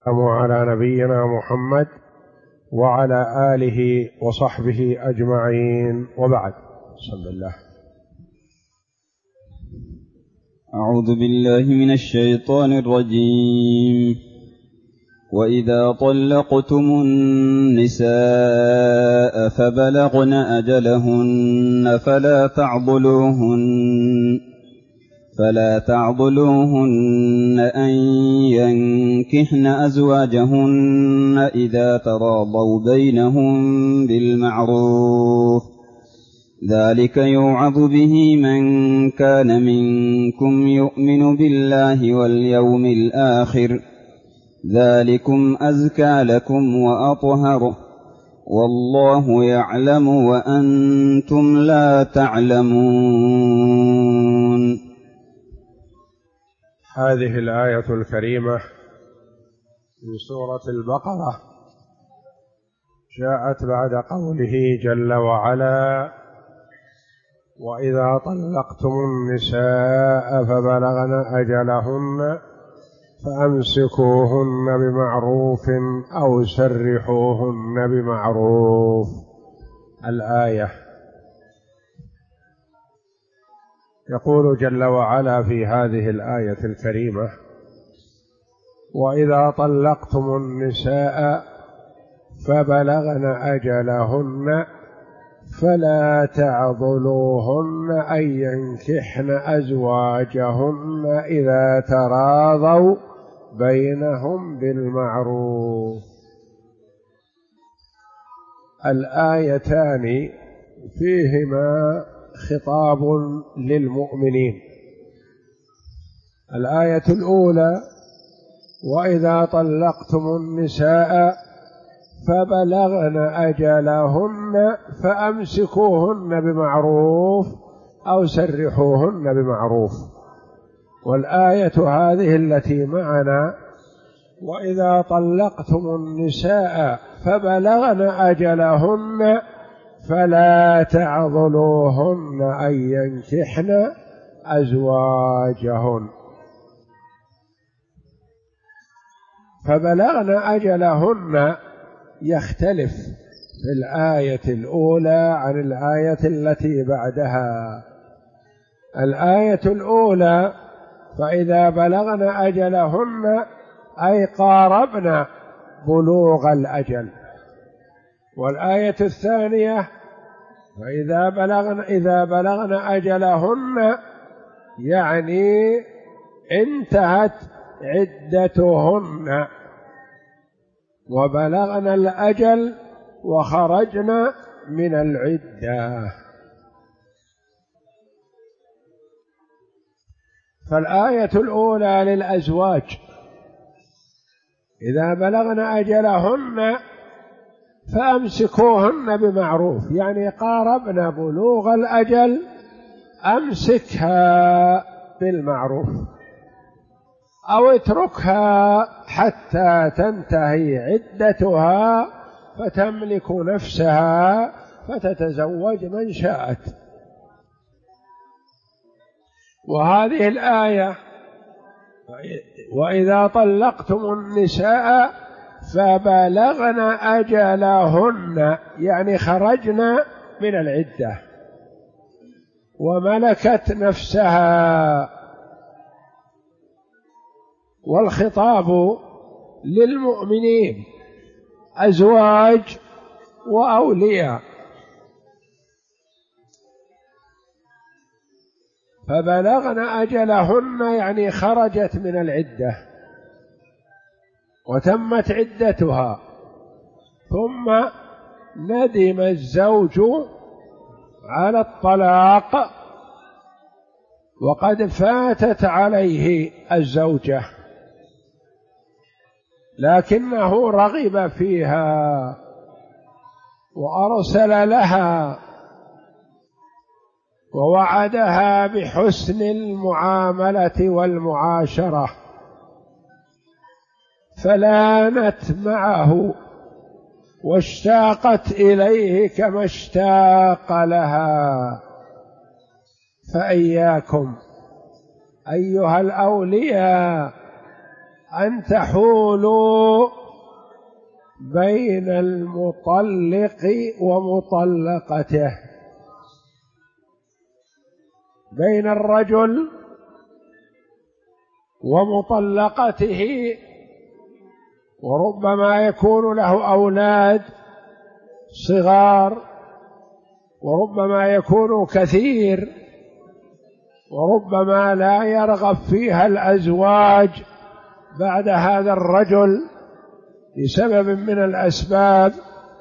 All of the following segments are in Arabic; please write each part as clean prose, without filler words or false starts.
على نبينا محمد وعلى آله وصحبه أجمعين، وبعد. بسم الله. أعوذ بالله من الشيطان الرجيم. وإذا طلقتم النساء فبلغن أجلهن فلا تعضلوهن أن ينكحن أزواجهن إذا تراضوا بينهم بالمعروف، ذلك يوعظ به من كان منكم يؤمن بالله واليوم الآخر، ذلكم أزكى لكم وأطهر، والله يعلم وأنتم لا تعلمون. هذه الآية الكريمة من سورة البقرة جاءت بعد قوله جل وعلا: وإذا طلقتم النساء فبلغن أجلهن فأمسكوهن بمعروف أو سرحوهن بمعروف. الآية. يقول جل وعلا في هذه الآية الكريمة: وإذا طلقتم النساء فبلغن أجلهن فلا تعضلوهن أن ينكحن أزواجهن إذا تراضوا بينهم بالمعروف. الآيتان فيهما خطاب للمؤمنين. الآية الأولى: وإذا طلقتم النساء فبلغن أجلهن فأمسكوهن بمعروف أو سرحوهن بمعروف. والآية هذه التي معنا: وإذا طلقتم النساء فبلغن أجلهن فلا تعضلوهن أن ينكحن أزواجهن. فبلغن أجلهن يختلف في الآية الأولى عن الآية التي بعدها. الآية الأولى: فإذا بلغن أجلهن أي قاربن بلوغ الأجل. والآية الثانية: فإذا بلغن أجلهن يعني انتهت عدتهن وبلغن الأجل وخرجن من العدة. فالآية الأولى للأزواج: إذا بلغن أجلهن فأمسكوهن بمعروف، يعني قاربن بلوغ الأجل أمسكها بالمعروف أو اتركها حتى تنتهي عدتها فتملك نفسها فتتزوج من شاءت. وهذه الآية: وإذا طلقتم النساء فبلغن أجلهن يعني خرجن من العدة وملكت نفسها. والخطاب للمؤمنين أزواج وأولياء. فبلغن أجلهن يعني خرجت من العدة وتمت عدتها، ثم ندم الزوج على الطلاق وقد فاتت عليه الزوجة، لكنه رغب فيها وأرسل لها ووعدها بحسن المعاملة والمعاشرة، فلانت معه واشتاقت إليه كما اشتاق لها. فإياكم أيها الأولياء أن تحولوا بين المطلق ومطلقته، بين الرجل ومطلقته، وربما يكون له أولاد صغار، وربما يكون كثير، وربما لا يرغب فيها الأزواج بعد هذا الرجل لسبب من الأسباب.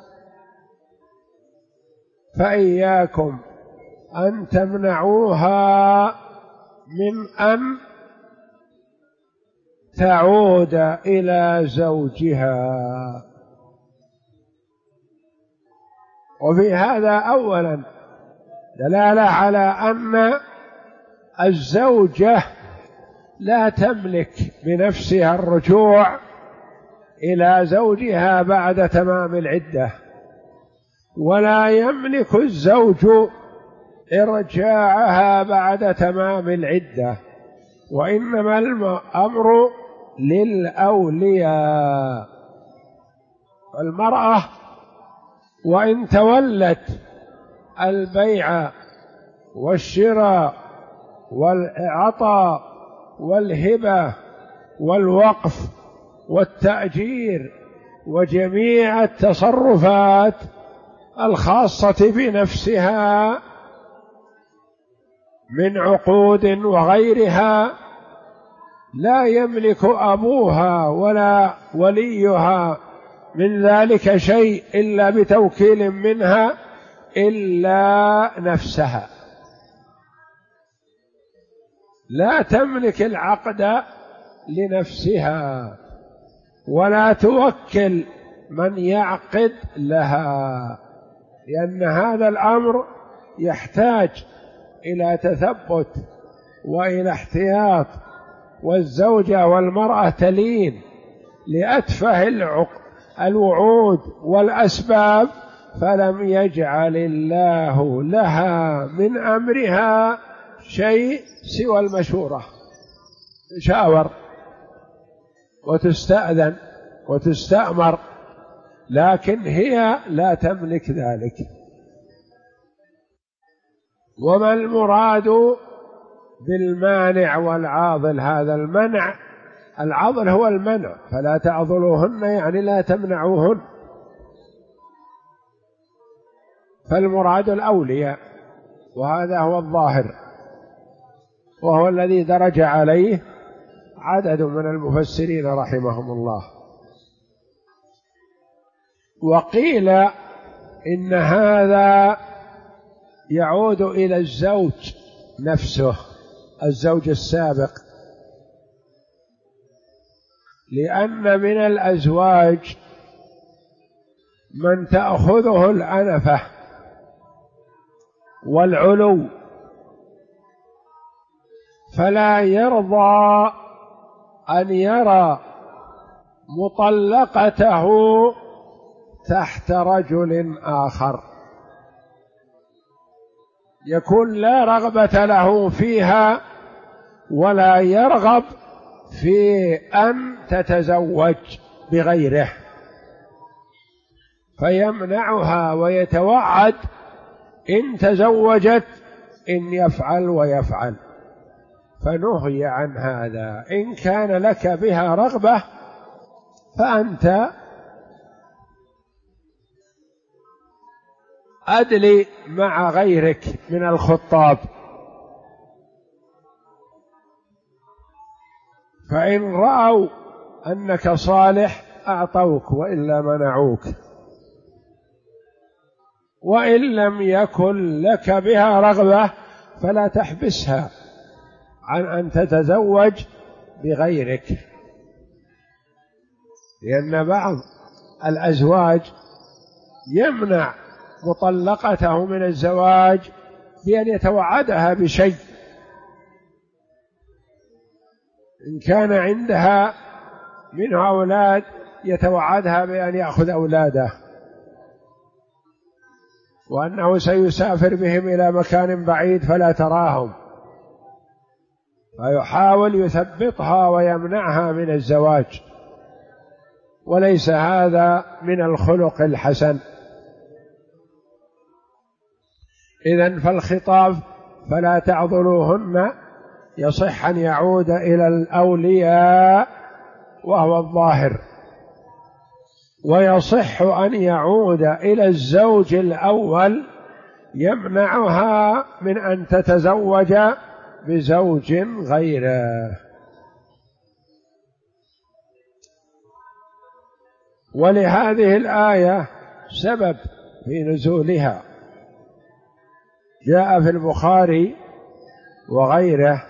فإياكم أن تمنعوها من أن تعود إلى زوجها. وفي هذا أولا دلالة على أن الزوجة لا تملك بنفسها الرجوع إلى زوجها بعد تمام العدة، ولا يملك الزوج إرجاعها بعد تمام العدة، وإنما الأمر للأولياء. المرأة وإن تولت البيع والشراء والعطاء والهبة والوقف والتأجير وجميع التصرفات الخاصة بنفسها من عقود وغيرها، لا يملك أبوها ولا وليها من ذلك شيء إلا بتوكيل منها إلا نفسها. لا تملك العقد لنفسها ولا توكل من يعقد لها، لأن هذا الأمر يحتاج إلى تثبت وإلى احتياط، والزوجة والمرأة تلين لأتفه الوعود والأسباب، فلم يجعل الله لها من أمرها شيء سوى المشورة، تشاور وتستأذن وتستأمر، لكن هي لا تملك ذلك. وما المراد بالمانع والعاضل؟ هذا المنع، العضل هو المنع، فلا تعضلوهن يعني لا تمنعوهن، فالمراد الأولياء، وهذا هو الظاهر، وهو الذي درج عليه عدد من المفسرين رحمهم الله. وقيل إن هذا يعود إلى الزوج نفسه، الزوج السابق، لأن من الأزواج من تأخذه الأنفة والعلو، فلا يرضى أن يرى مطلقته تحت رجل آخر، يكون لا رغبة له فيها ولا يرغب في أن تتزوج بغيره، فيمنعها ويتوعد إن تزوجت إن يفعل ويفعل، فنهي عن هذا. إن كان لك بها رغبة فأنت أدلي مع غيرك من الخطاب، فإن رأوا أنك صالح أعطوك وإلا منعوك، وإن لم يكن لك بها رغبة فلا تحبسها عن أن تتزوج بغيرك، لأن بعض الأزواج يمنع مطلقته من الزواج بأن يتوعدها بشيء، إن كان عندها منه أولاد يتوعدها بأن يأخذ أولاده، وأنه سيسافر بهم إلى مكان بعيد فلا تراهم، فيحاول يثبطها ويمنعها من الزواج، وليس هذا من الخلق الحسن. إذن فالخطاب فلا تعضلوهن يصح أن يعود إلى الأولياء وهو الظاهر، ويصح أن يعود إلى الزوج الأول يمنعها من أن تتزوج بزوج غيره. ولهذه الآية سبب في نزولها، جاء في البخاري وغيره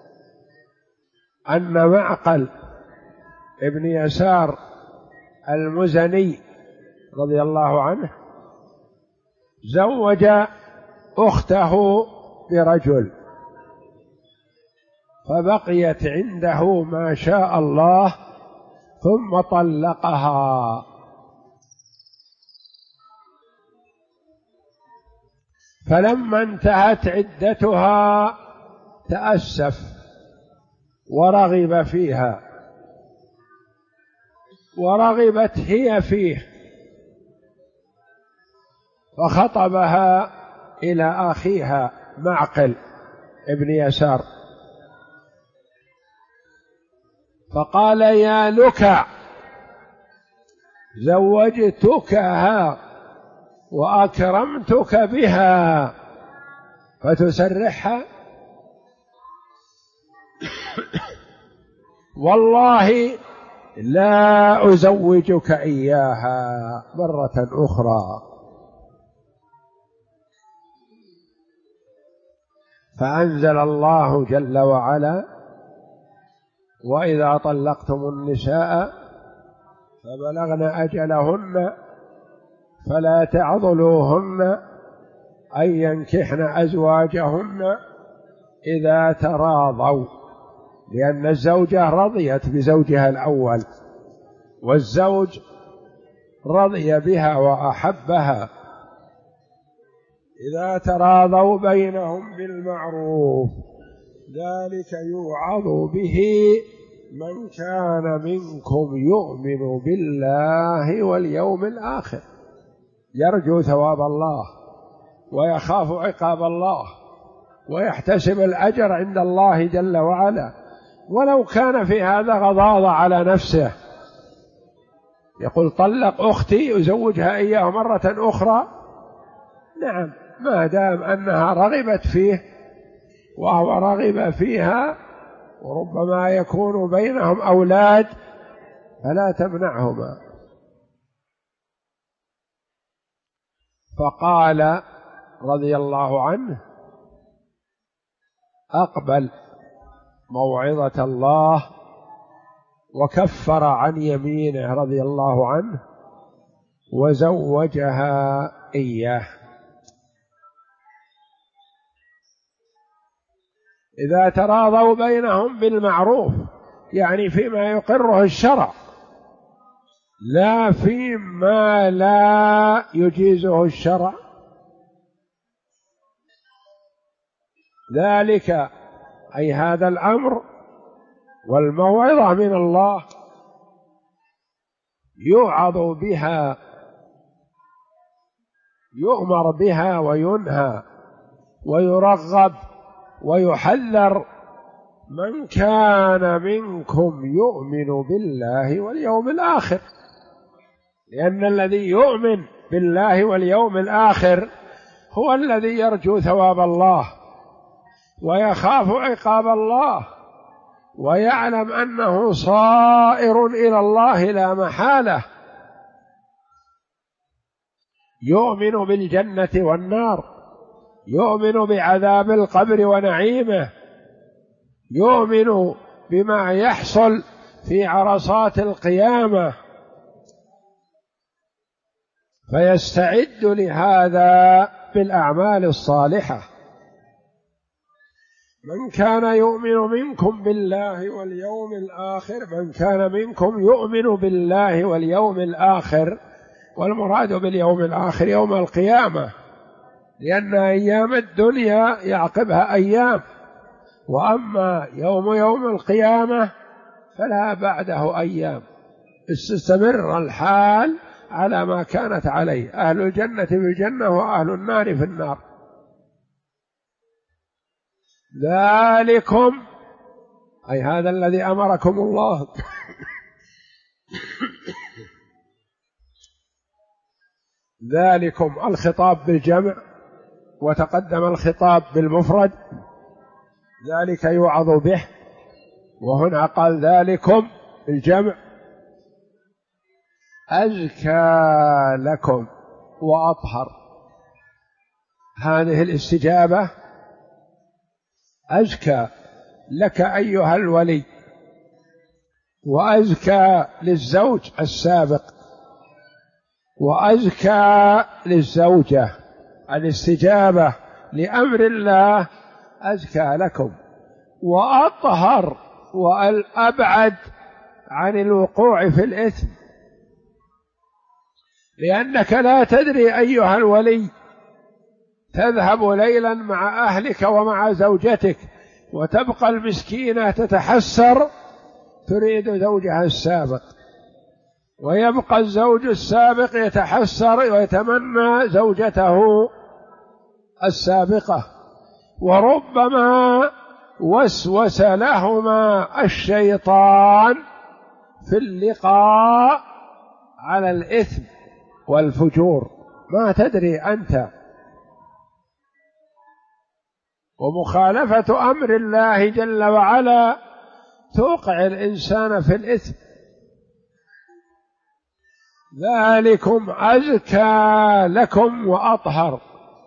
أن معقل ابن يسار المزني رضي الله عنه زوج أخته برجل، فبقيت عنده ما شاء الله ثم طلقها، فلما انتهت عدتها تأسف ورغب فيها، ورغبت هي فيه، فخطبها إلى أخيها معقل ابن يسار فقال: يا لك، زوجتكها وأكرمتك بها فتسرحها؟ والله لا أزوجك إياها مرة أخرى. فأنزل الله جل وعلا: وإذا طلقتم النساء فبلغن أجلهن فلا تعضلوهن أن ينكحن أزواجهن إذا تراضوا، لأن الزوجة رضيت بزوجها الأول والزوج رضي بها وأحبها، إذا تراضوا بينهم بالمعروف، ذلك يوعظ به من كان منكم يؤمن بالله واليوم الآخر، يرجو ثواب الله ويخاف عقاب الله ويحتسب الأجر عند الله جل وعلا، ولو كان في هذا غضاضة على نفسه، يقول طلق أختي أزوجها إياه مرة أخرى، نعم، ما دام أنها رغبت فيه وهو رغب فيها، وربما يكون بينهم أولاد، فلا تمنعهما. فقال رضي الله عنه: أقبل موعظة الله وكفر عن يمينه رضي الله عنه وزوجها إياه. إذا تراضوا بينهم بالمعروف، يعني فيما يقره الشرع، لا فيما لا يجيزه الشرع، ذلك أي هذا الأمر والموعظة من الله يوعظ بها، يؤمر بها وينهى ويرغب ويحذر من كان منكم يؤمن بالله واليوم الآخر، لأن الذي يؤمن بالله واليوم الآخر هو الذي يرجو ثواب الله ويخاف عقاب الله ويعلم أنه صائر إلى الله لا محالة، يؤمن بالجنة والنار، يؤمن بعذاب القبر ونعيمه، يؤمن بما يحصل في عرصات القيامة، فيستعد لهذا بالأعمال الصالحة. من كان يؤمن منكم بالله واليوم الآخر، من كان منكم يؤمن بالله واليوم الآخر، والمراد باليوم الآخر يوم القيامة، لأن أيام الدنيا يعقبها أيام، وأما يوم القيامة فلا بعده أيام، استمر الحال على ما كانت عليه، أهل الجنة في الجنة وأهل النار في النار. ذلكم أي هذا الذي أمركم الله ذلكم الخطاب بالجمع، وتقدم الخطاب بالمفرد، ذلك يوعظ به، وهنا قال ذلكم الجمع، أزكى لكم وأطهر. هذه الاستجابة أزكى لك أيها الولي، وأزكى للزوج السابق، وأزكى للزوجة. الاستجابة لأمر الله أزكى لكم، وأطهر والأبعد عن الوقوع في الإثم، لأنك لا تدري أيها الولي، تذهب ليلا مع أهلك ومع زوجتك، وتبقى المسكينة تتحسر تريد زوجها السابق، ويبقى الزوج السابق يتحسر ويتمنى زوجته السابقة، وربما وسوس لهما الشيطان في اللقاء على الإثم والفجور، ما تدري أنت. ومخالفة أمر الله جل وعلا توقع الإنسان في الإثم. ذلكم أزكى لكم وأطهر.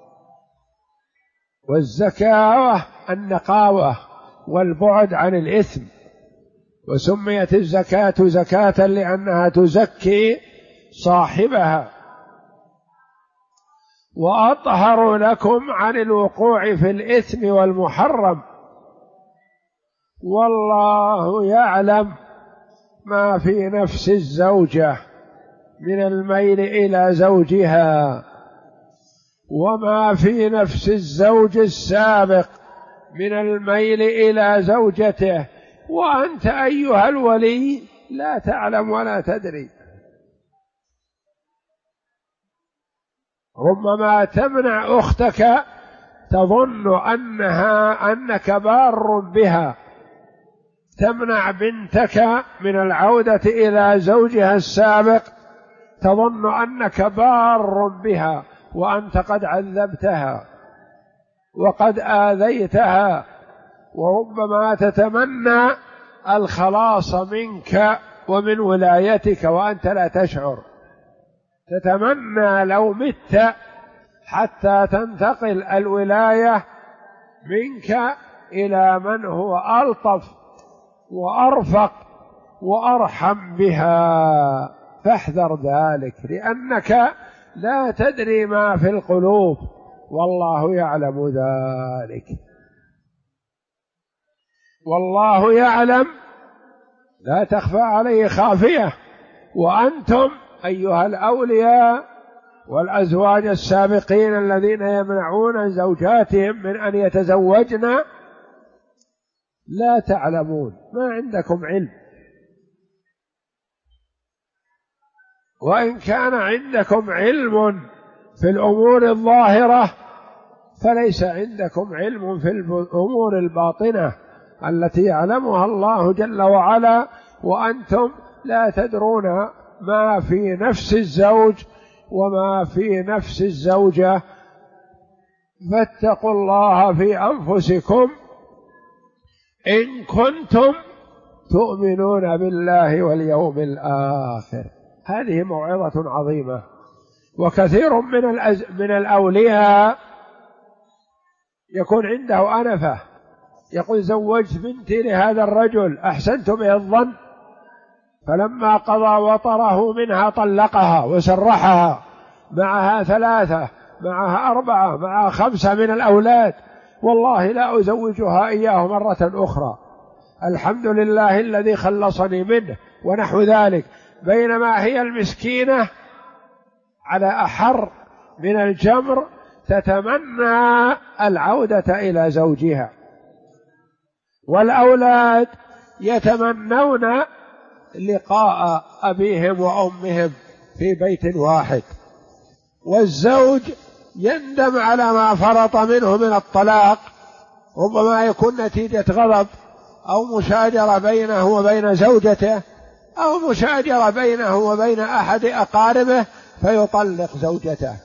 والزكاوة النقاوة والبعد عن الإثم، وسميت الزكاة زكاة لأنها تزكي صاحبها. وأطهر لكم عن الوقوع في الإثم والمحرم، والله يعلم ما في نفس الزوجة من الميل إلى زوجها، وما في نفس الزوج السابق من الميل إلى زوجته، وأنت أيها الولي لا تعلم ولا تدري. ربما تمنع أختك تظن أنك بار بها، تمنع بنتك من العودة إلى زوجها السابق تظن أنك بار بها، وأنت قد عذبتها وقد آذيتها، وربما تتمنى الخلاص منك ومن ولايتك وأنت لا تشعر، تتمنى لو مت حتى تنتقل الولاية منك إلى من هو ألطف وأرفق وأرحم بها. فاحذر ذلك، لأنك لا تدري ما في القلوب، والله يعلم ذلك. والله يعلم لا تخفى عليه خافية. وأنتم أيها الأولياء والأزواج السابقين الذين يمنعون زوجاتهم من أن يتزوجن لا تعلمون، ما عندكم علم، وإن كان عندكم علم في الأمور الظاهرة فليس عندكم علم في الأمور الباطنة التي يعلمها الله جل وعلا، وأنتم لا تدرون ما في نفس الزوج وما في نفس الزوجة. فاتقوا الله في أنفسكم إن كنتم تؤمنون بالله واليوم الآخر. هذه موعظة عظيمة. وكثير من الأولياء يكون عنده أنفة، يقول زوجت بنتي لهذا الرجل أحسنت به الظن، فلما قضى وطره منها طلقها وسرحها، معها 3 معها 4 معها 5 من الأولاد، والله لا أزوجها إياه مرة أخرى، الحمد لله الذي خلصني منه ونحو ذلك. بينما هي المسكينة على أحر من الجمر تتمنى العودة إلى زوجها. والأولاد يتمنون لقاء أبيهم وأمهم في بيت واحد، والزوج يندم على ما فرط منه من الطلاق، ربما يكون نتيجة غضب أو مشاجرة بينه وبين زوجته أو مشاجرة بينه وبين أحد أقاربه فيطلق زوجته.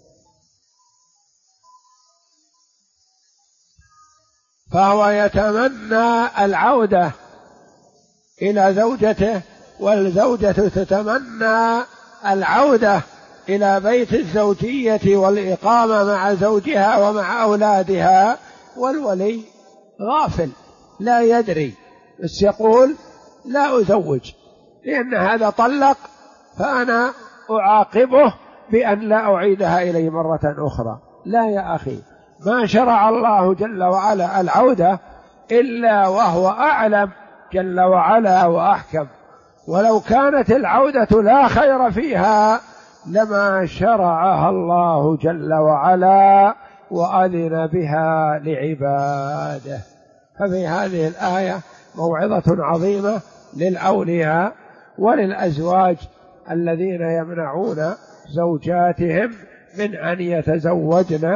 فهو يتمنى العودة إلى زوجته، والزوجة تتمنى العودة إلى بيت الزوجية والإقامة مع زوجها ومع أولادها، والولي غافل لا يدري، بس يقول لا أزوج لأن هذا طلق، فأنا أعاقبه بأن لا أعيدها إليه مرة أخرى. لا يا أخي، ما شرع الله جل وعلا العودة إلا وهو أعلم جل وعلا وأحكم، ولو كانت العودة لا خير فيها لما شرعها الله جل وعلا وأذن بها لعباده. ففي هذه الآية موعظة عظيمة للأولياء وللأزواج الذين يمنعون زوجاتهم من أن يتزوجن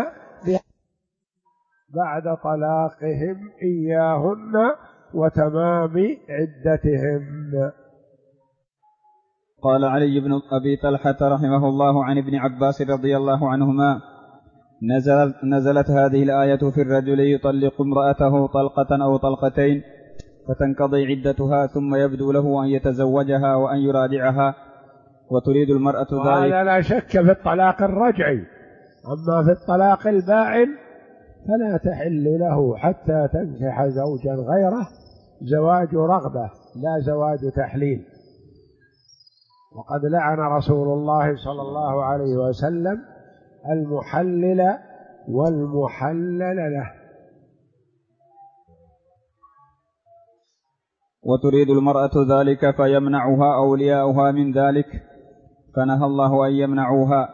بعد طلاقهم إياهن وتمام عدتهن. قال علي بن أبي طلحة رحمه الله عن ابن عباس رضي الله عنهما: نزلت هذه الآية في الرجل يطلق امرأته طلقة أو طلقتين فتنقضي عدتها ثم يبدو له أن يتزوجها وأن يراجعها، وتريد المرأة ذلك. هذا لا شك في الطلاق الرجعي، أما في الطلاق البائن فلا تحل له حتى تنكح زوجا غيره، زواج رغبة لا زواج تحليل. وقد لعن رسول الله صلى الله عليه وسلم المحلل والمحلل له. وتريد المرأة ذلك فيمنعها أولياؤها من ذلك، فنهى الله أن يمنعوها.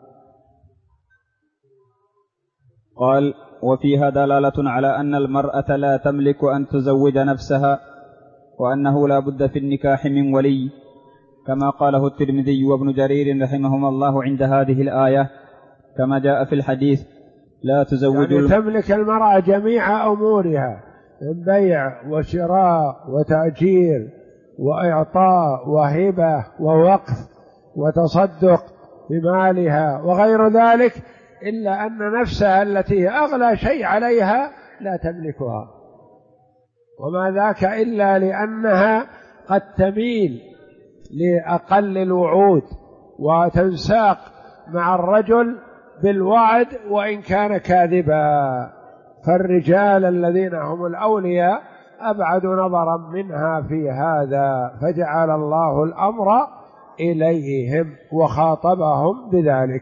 قال: وفيها دلالة على أن المرأة لا تملك أن تزوج نفسها، وأنه لا بد في النكاح من ولي، كما قاله الترمذي وابن جرير رحمهما الله عند هذه الآية، كما جاء في الحديث: لا تزوج يعني تملك المرأة جميع أمورها من بيع وشراء وتأجير وإعطاء وهبة ووقف وتصدق بمالها وغير ذلك، إلا أن نفسها التي أغلى شيء عليها لا تملكها، وما ذاك إلا لأنها قد تميل لأقل الوعود وتنساق مع الرجل بالوعد وإن كان كاذبا. فالرجال الذين هم الأولياء أبعد نظرا منها في هذا، فجعل الله الأمر إليهم وخاطبهم بذلك،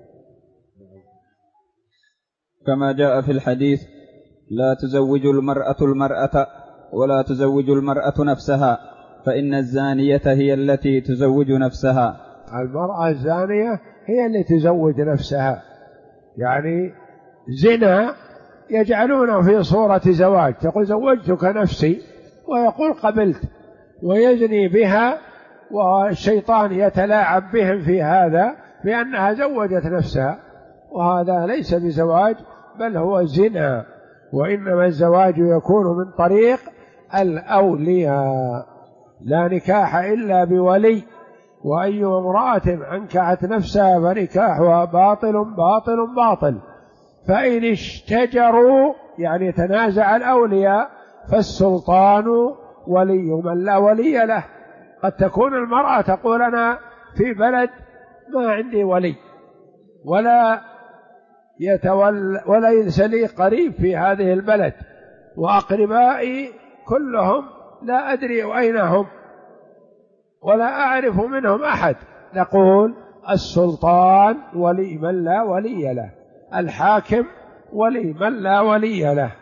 كما جاء في الحديث: لا تزوج المرأة المرأة ولا تزوج المرأة نفسها، فإن الزانية هي التي تزوج نفسها. المرأة الزانية هي اللي تزوج نفسها، يعني زنا يجعلونه في صورة زواج، تقول زوجتك نفسي ويقول قبلت، ويزني بها، والشيطان يتلاعب بهم في هذا بأنها زوجت نفسها، وهذا ليس بزواج بل هو زنا. وإنما الزواج يكون من طريق الأولياء، لا نكاح إلا بولي، وأي امرأة أنكحت نفسها فنكاحها باطل باطل باطل. فإن اشتجروا يعني تنازع الأولياء فالسلطان ولي من لا ولي له. قد تكون المرأة تقول أنا في بلد ما عندي ولي ولا ليس لي قريب في هذه البلد، وأقربائي كلهم لا أدري أين هم ولا أعرف منهم أحد. نقول السلطان ولي من لا ولي له، الحاكم ولي من لا ولي له.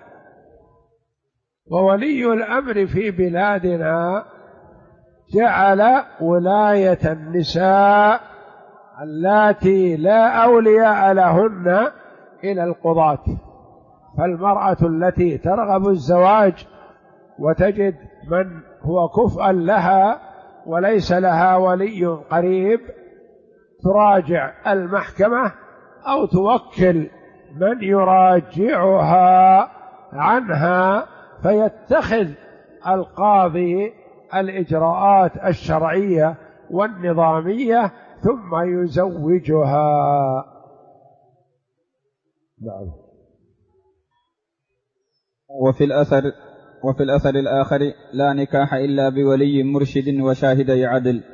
وولي الأمر في بلادنا جعل ولاية النساء اللاتي لا أولياء لهن إلى القضاة. فالمرأة التي ترغب الزواج وتجد من هو كفء لها وليس لها ولي قريب تراجع المحكمة أو توكل من يراجعها عنها، فيتخذ القاضي الإجراءات الشرعية والنظامية ثم يزوجها. نعم. وفي الأثر الآخر: لا نكاح إلا بولي مرشد وشاهدي عدل.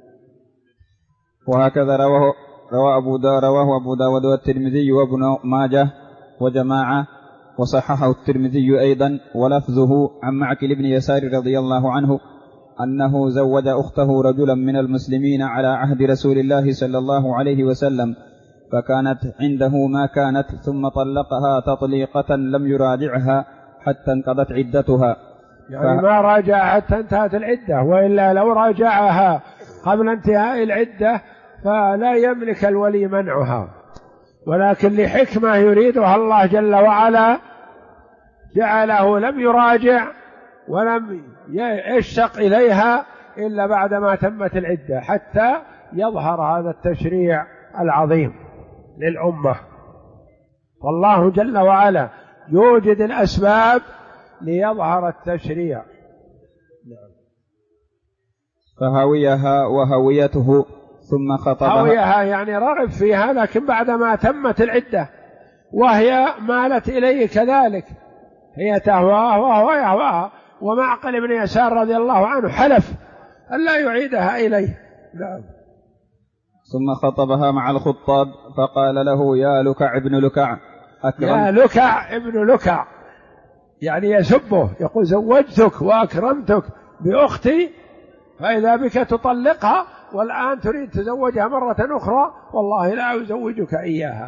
وهكذا رواه أبو داود والترمذي وابن ماجه وجماعة، وصححه الترمذي أيضا، ولفظه عن معقل بن يسار رضي الله عنه أنه زوج أخته رجلا من المسلمين على عهد رسول الله صلى الله عليه وسلم، فكانت عنده ما كانت، ثم طلقها تطليقة لم يراجعها حتى انقضت عدتها. يعني ما راجعها حتى انتهت العدة، وإلا لو راجعها قبل انتهاء العدة فلا يملك الولي منعها، ولكن لحكمة يريدها الله جل وعلا جعله لم يراجع ولم يشتق إليها إلا بعدما تمت العدة، حتى يظهر هذا التشريع العظيم للأمة. والله جل وعلا يوجد الأسباب ليظهر التشريع. فهويها وهويته ثم خطبها. هويها يعني رغب فيها، لكن بعدما تمت العدة وهي مالت إليه كذلك، هي تهواه وهو يهواها. ومعقل بن يسار رضي الله عنه حلف أن لا يعيدها إليه. نعم. ثم خطبها مع الخطاب فقال له: يا لكع ابن لكع. يا لكع ابن لكع يعني يسبه، يقول: زوجتك وأكرمتك بأختي، فإذا بك تطلقها والآن تريد تزوجها مرة أخرى، والله لا أزوجك إياها.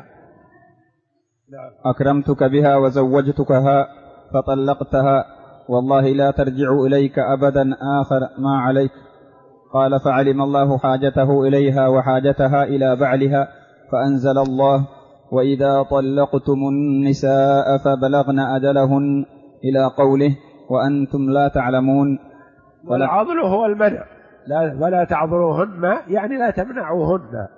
أكرمتك بها وزوجتكها فطلقتها، والله لا ترجع إليك أبدا آخر ما عليك. قال: فعلم الله حاجته إليها وحاجتها إلى بعلها، فأنزل الله: وإذا طلقتم النساء فبلغن أجلهن، إلى قوله: وأنتم لا تعلمون. والعضل هو المنع، ولا تعضلوهن يعني لا تمنعوهن.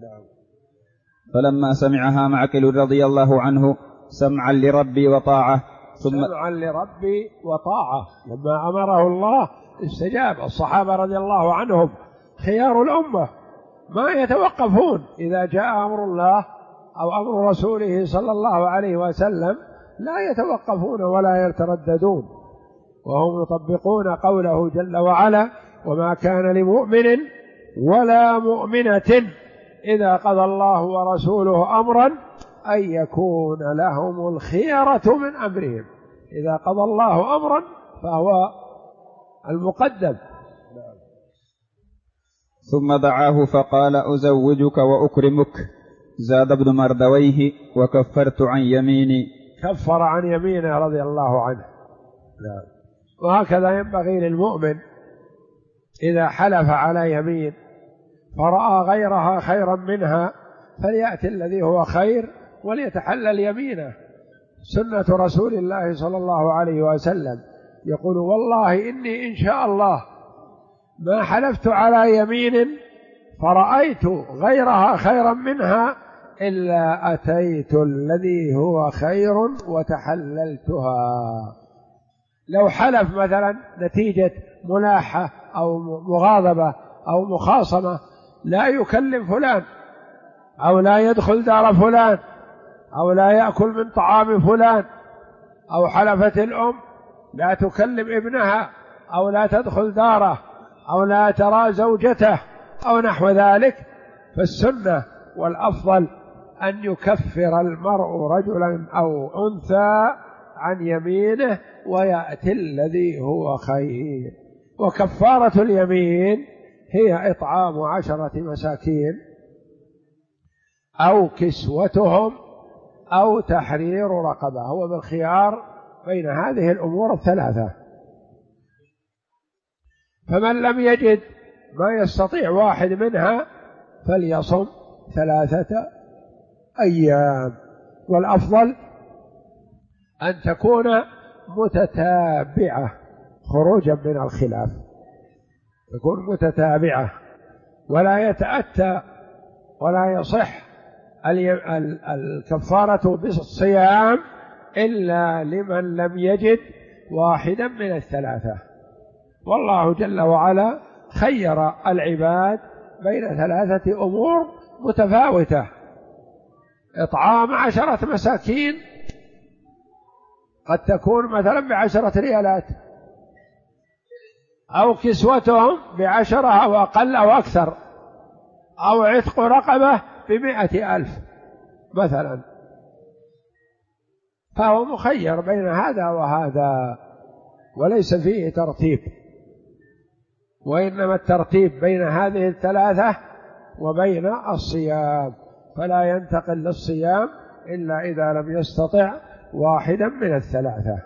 فلما سمعها معقل رضي الله عنه سمعا لربي وطاعة سمعا لربي وطاعة، لما أمره الله استجاب. الصحابة رضي الله عنهم خيار الأمة، ما يتوقفون إذا جاء أمر الله أو أمر رسوله صلى الله عليه وسلم، لا يتوقفون ولا يترددون، وهم يطبقون قوله جل وعلا: وما كان لمؤمن ولا مؤمنة إذا قضى الله ورسوله أمرا أن يكون لهم الخيرة من أمرهم. إذا قضى الله أمرا فهو المقدم. ثم دعاه فقال: أزوجك وأكرمك. زاد ابن مردويه: وكفرت عن يميني. كفر عن يمينه رضي الله عنه. وهكذا ينبغي للمؤمن إذا حلف على يمين فرأى غيرها خيرا منها فليأتي الذي هو خير وليتحلل يمينه. سنة رسول الله صلى الله عليه وسلم يقول: والله إني إن شاء الله ما حلفت على يمين فرأيت غيرها خيرا منها إلا أتيت الذي هو خير وتحللتها. لو حلف مثلا نتيجة ملاحة أو مغاضبة أو مخاصمة لا يكلم فلان، أو لا يدخل دار فلان، أو لا يأكل من طعام فلان، أو حلفت الأم لا تكلم ابنها، أو لا تدخل داره، أو لا ترى زوجته، أو نحو ذلك، فالسنة والأفضل أن يكفر المرء رجلا أو أنثى عن يمينه ويأتي الذي هو خير. وكفارة اليمين هي إطعام 10 مساكين أو كسوتهم أو تحرير رقبة، هو بالخيار بين هذه الأمور الثلاثة. فمن لم يجد ما يستطيع واحد منها فليصم 3 أيام، والأفضل أن تكون متتابعة، خروجا من الخلاف، تكون متتابعة ولا يتأتى ولا يصح الكفارة بالصيام إلا لمن لم يجد واحدا من الثلاثة. والله جل وعلا خير العباد بين ثلاثة أمور متفاوتة: إطعام 10 مساكين قد تكون مثلا ب10 ريالات، أو كسوتهم ب10 أو أقل أو أكثر، أو عتق رقبة ب100,000 مثلا، فهو مخير بين هذا وهذا وليس فيه ترتيب، وإنما الترتيب بين هذه الثلاثة وبين الصيام، فلا ينتقل للصيام إلا إذا لم يستطع واحدا من الثلاثة.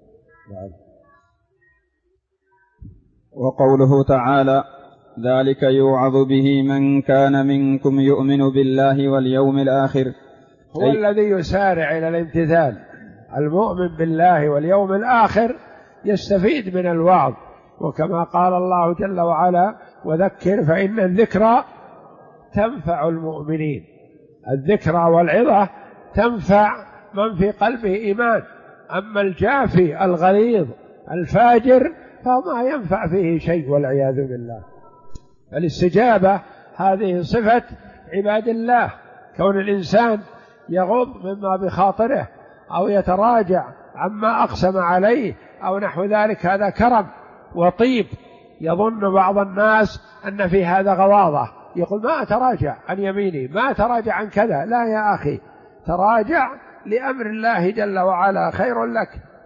وقوله تعالى: ذلك يوعظ به من كان منكم يؤمن بالله واليوم الآخر، هو الذي يسارع إلى الامتثال. المؤمن بالله واليوم الآخر يستفيد من الوعظ، وكما قال الله جل وعلا: وذكر فإن الذكرى تنفع المؤمنين. الذكرى والعظة تنفع من في قلبه إيمان، أما الجافي الغليظ الفاجر فما ينفع فيه شيء والعياذ بالله. الاستجابة هذه صفة عباد الله، كون الإنسان يغض مما بخاطره أو يتراجع عما أقسم عليه أو نحو ذلك، هذا كرم وطيب. يظن بعض الناس أن في هذا غضاضة، يقول ما أتراجع عن يميني، ما أتراجع عن كذا. لا يا أخي، تراجع لأمر الله جل وعلا خير لك.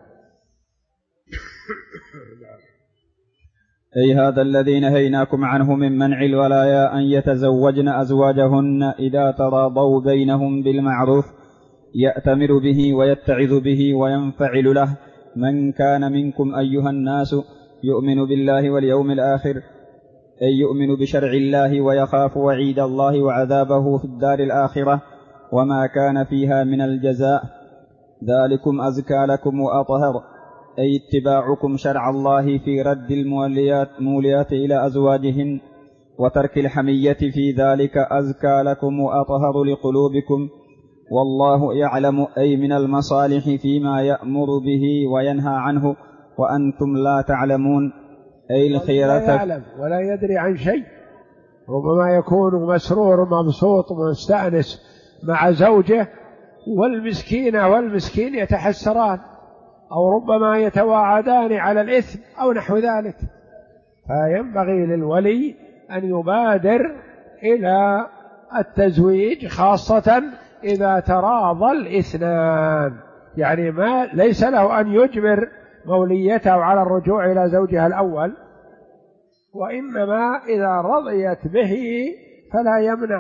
أي هذا الذي نهيناكم عنه من منع الولايا أن يتزوجن أزواجهن إذا تراضوا بينهم بالمعروف، يأتمر به ويتعظ به وينفعل له من كان منكم أيها الناس يؤمن بالله واليوم الآخر، أي يؤمن بشرع الله ويخاف وعيد الله وعذابه في الدار الآخرة وما كان فيها من الجزاء، ذلكم أزكى لكم وأطهر، أي اتباعكم شرع الله في رد الموليات إلى أزواجهن وترك الحمية في ذلك أزكى لكم وأطهر لقلوبكم، والله يعلم أي من المصالح فيما يأمر به وينهى عنه وأنتم لا تعلمون، أي الخيرة. لا يعلم ولا يدري عن شيء، ربما يكون مسرور مبسوط مستأنس مع زوجه، والمسكينة والمسكين يتحسران، أو ربما يتواعدان على الإثم أو نحو ذلك. فينبغي للولي أن يبادر إلى التزويج، خاصة إذا تراضى الاثنان، يعني ما ليس له أن يجبر موليته على الرجوع إلى زوجها الأول، وإنما إذا رضيت به فلا يمنع.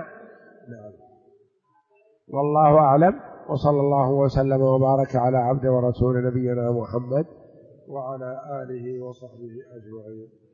والله أعلم، وصلى الله وسلم وبارك على عبد ورسول نبينا محمد وعلى آله وصحبه أجمعين.